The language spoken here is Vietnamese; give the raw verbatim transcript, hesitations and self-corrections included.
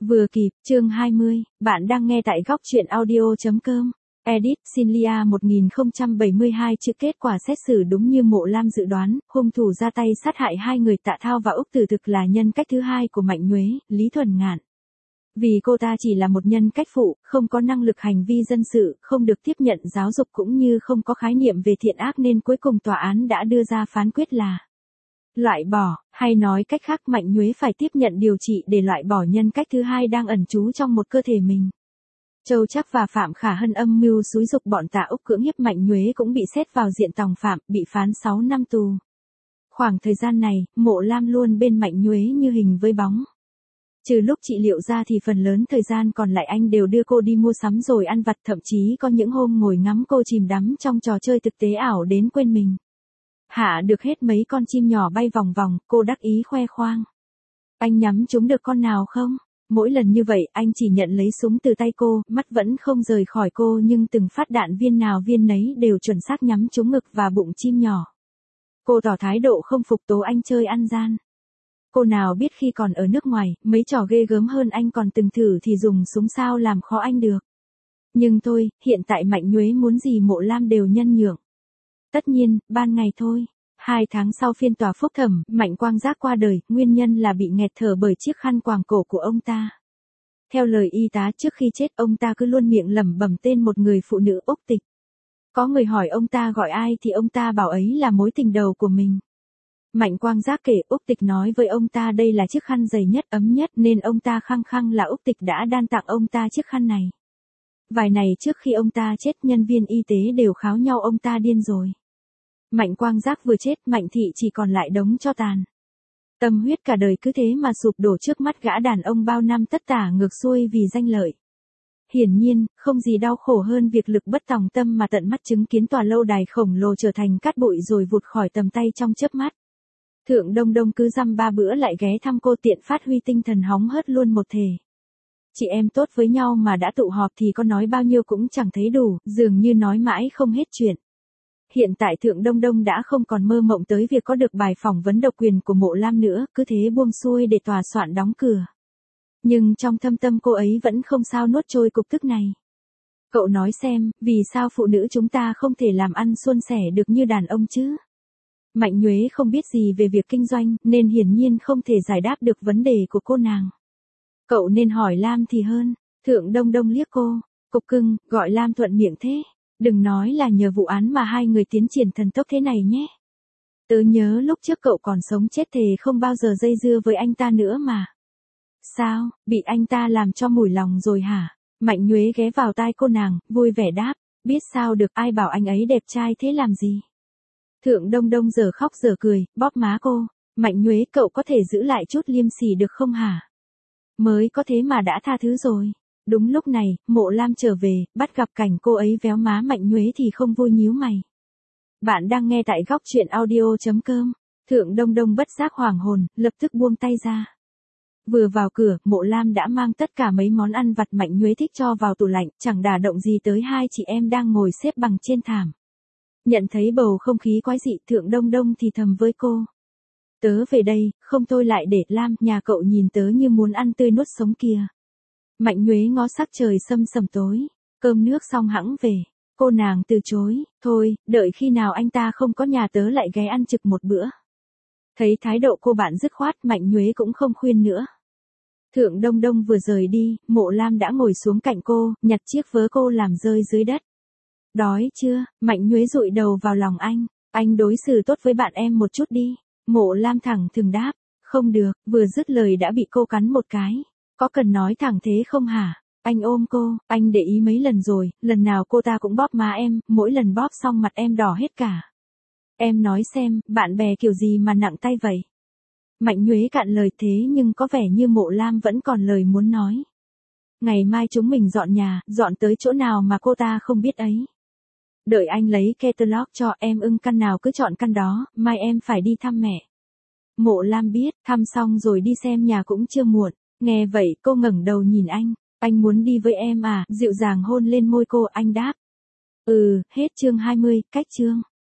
Vừa kịp, chương hai mươi, bạn đang nghe tại góc truyện audio.com. Edit, Sinlia một nghìn không trăm bảy mươi hai chữ kết quả xét xử đúng như Mộ Lam dự đoán, hung thủ ra tay sát hại hai người Tạ Thao và Úc Tử thực là nhân cách thứ hai của Mạnh Nhuế, Lý Thuần Ngạn. Vì cô ta chỉ là một nhân cách phụ, không có năng lực hành vi dân sự, không được tiếp nhận giáo dục cũng như không có khái niệm về thiện ác nên cuối cùng tòa án đã đưa ra phán quyết là loại bỏ, hay nói cách khác Mạnh Nhuế phải tiếp nhận điều trị để loại bỏ nhân cách thứ hai đang ẩn trú trong một cơ thể mình. Châu Trác và Phạm Khả Hân âm mưu xúi dục bọn Tạ Úc cưỡng hiếp Mạnh Nhuế cũng bị xét vào diện tòng phạm, bị phán sáu năm tù. Khoảng thời gian này, Mộ Lam luôn bên Mạnh Nhuế như hình với bóng. Trừ lúc trị liệu ra thì phần lớn thời gian còn lại anh đều đưa cô đi mua sắm rồi ăn vặt, thậm chí có những hôm ngồi ngắm cô chìm đắm trong trò chơi thực tế ảo đến quên mình. Hạ được hết mấy con chim nhỏ bay vòng vòng, cô đắc ý khoe khoang. Anh nhắm trúng được con nào không? Mỗi lần như vậy anh chỉ nhận lấy súng từ tay cô, mắt vẫn không rời khỏi cô nhưng từng phát đạn viên nào viên nấy đều chuẩn xác nhắm trúng ngực và bụng chim nhỏ. Cô tỏ thái độ không phục tố anh chơi ăn gian. Cô nào biết khi còn ở nước ngoài, mấy trò ghê gớm hơn anh còn từng thử thì dùng súng sao làm khó anh được. Nhưng thôi, hiện tại Mạnh Nhuế muốn gì Mộ Lam đều nhân nhượng. Tất nhiên, ban ngày thôi. Hai tháng sau phiên tòa phúc thẩm, Mạnh Quang Giác qua đời, nguyên nhân là bị nghẹt thở bởi chiếc khăn quàng cổ của ông ta. Theo lời y tá trước khi chết ông ta cứ luôn miệng lẩm bẩm tên một người phụ nữ Úc Tịch. Có người hỏi ông ta gọi ai thì ông ta bảo ấy là mối tình đầu của mình. Mạnh Quang Giác kể Úc Tịch nói với ông ta đây là chiếc khăn dày nhất ấm nhất nên ông ta khăng khăng là Úc Tịch đã đan tặng ông ta chiếc khăn này. Vài ngày trước khi ông ta chết nhân viên y tế đều kháo nhau ông ta điên rồi. Mạnh Quang Giác vừa chết Mạnh Thị chỉ còn lại đống tro tàn. Tâm huyết cả đời cứ thế mà sụp đổ trước mắt gã đàn ông bao năm tất tả ngược xuôi vì danh lợi. Hiển nhiên, không gì đau khổ hơn việc lực bất tòng tâm mà tận mắt chứng kiến tòa lâu đài khổng lồ trở thành cát bụi rồi vụt khỏi tầm tay trong chớp mắt. Thượng Đông Đông cứ dăm ba bữa lại ghé thăm cô tiện phát huy tinh thần hóng hớt luôn một thể. Chị em tốt với nhau mà đã tụ họp thì có nói bao nhiêu cũng chẳng thấy đủ, dường như nói mãi không hết chuyện. Hiện tại Thượng Đông Đông đã không còn mơ mộng tới việc có được bài phỏng vấn độc quyền của Mộ Lam nữa, cứ thế buông xuôi để tòa soạn đóng cửa. Nhưng trong thâm tâm cô ấy vẫn không sao nuốt trôi cục tức này. Cậu nói xem, vì sao phụ nữ chúng ta không thể làm ăn suôn sẻ được như đàn ông chứ? Mạnh Nhuế không biết gì về việc kinh doanh, nên hiển nhiên không thể giải đáp được vấn đề của cô nàng. Cậu nên hỏi Lam thì hơn. Thượng Đông Đông liếc cô, cục cưng, gọi Lam thuận miệng thế. Đừng nói là nhờ vụ án mà hai người tiến triển thần tốc thế này nhé. Tớ nhớ lúc trước cậu còn sống chết thề không bao giờ dây dưa với anh ta nữa mà. Sao, bị anh ta làm cho mủi lòng rồi hả? Mạnh Nhuế ghé vào tai cô nàng, vui vẻ đáp, biết sao được ai bảo anh ấy đẹp trai thế làm gì. Thượng Đông Đông giờ khóc giờ cười, bóp má cô, Mạnh Nhuế cậu có thể giữ lại chút liêm sỉ được không hả? Mới có thế mà đã tha thứ rồi. Đúng lúc này, Mộ Lam trở về, bắt gặp cảnh cô ấy véo má Mạnh Nhuế thì không vui nhíu mày. Bạn đang nghe tại góc truyện audio.com. Thượng Đông Đông bất giác hoảng hồn, lập tức buông tay ra. Vừa vào cửa, Mộ Lam đã mang tất cả mấy món ăn vặt Mạnh Nhuế thích cho vào tủ lạnh, chẳng đả động gì tới hai chị em đang ngồi xếp bằng trên thảm. Nhận thấy bầu không khí quái dị, Thượng Đông Đông thì thầm với cô. Tớ về đây, không tôi lại để Lam, nhà cậu nhìn tớ như muốn ăn tươi nuốt sống kìa. Mạnh Nhuế ngó sắc trời sâm sầm tối, cơm nước xong hẵng về, cô nàng từ chối, thôi, đợi khi nào anh ta không có nhà tớ lại ghé ăn trực một bữa. Thấy thái độ cô bạn dứt khoát, Mạnh Nhuế cũng không khuyên nữa. Thượng Đông Đông vừa rời đi, Mộ Lam đã ngồi xuống cạnh cô, nhặt chiếc vớ cô làm rơi dưới đất. Đói chưa? Mạnh Nhuế dụi đầu vào lòng anh, anh đối xử tốt với bạn em một chút đi. Mộ Lam thẳng thừng đáp, không được, vừa dứt lời đã bị cô cắn một cái. Có cần nói thẳng thế không hả? Anh ôm cô, anh để ý mấy lần rồi, lần nào cô ta cũng bóp má em, mỗi lần bóp xong mặt em đỏ hết cả. Em nói xem, bạn bè kiểu gì mà nặng tay vậy? Mạnh Nhuế cạn lời thế nhưng có vẻ như Mộ Lam vẫn còn lời muốn nói. Ngày mai chúng mình dọn nhà, dọn tới chỗ nào mà cô ta không biết ấy. Đợi anh lấy catalog cho em ưng căn nào cứ chọn căn đó, mai em phải đi thăm mẹ. Mộ Lam biết, thăm xong rồi đi xem nhà cũng chưa muộn. Nghe vậy cô ngẩng đầu nhìn anh, anh muốn đi với em à, dịu dàng hôn lên môi cô, anh đáp. Ừ, hết chương hai mươi, cách chương.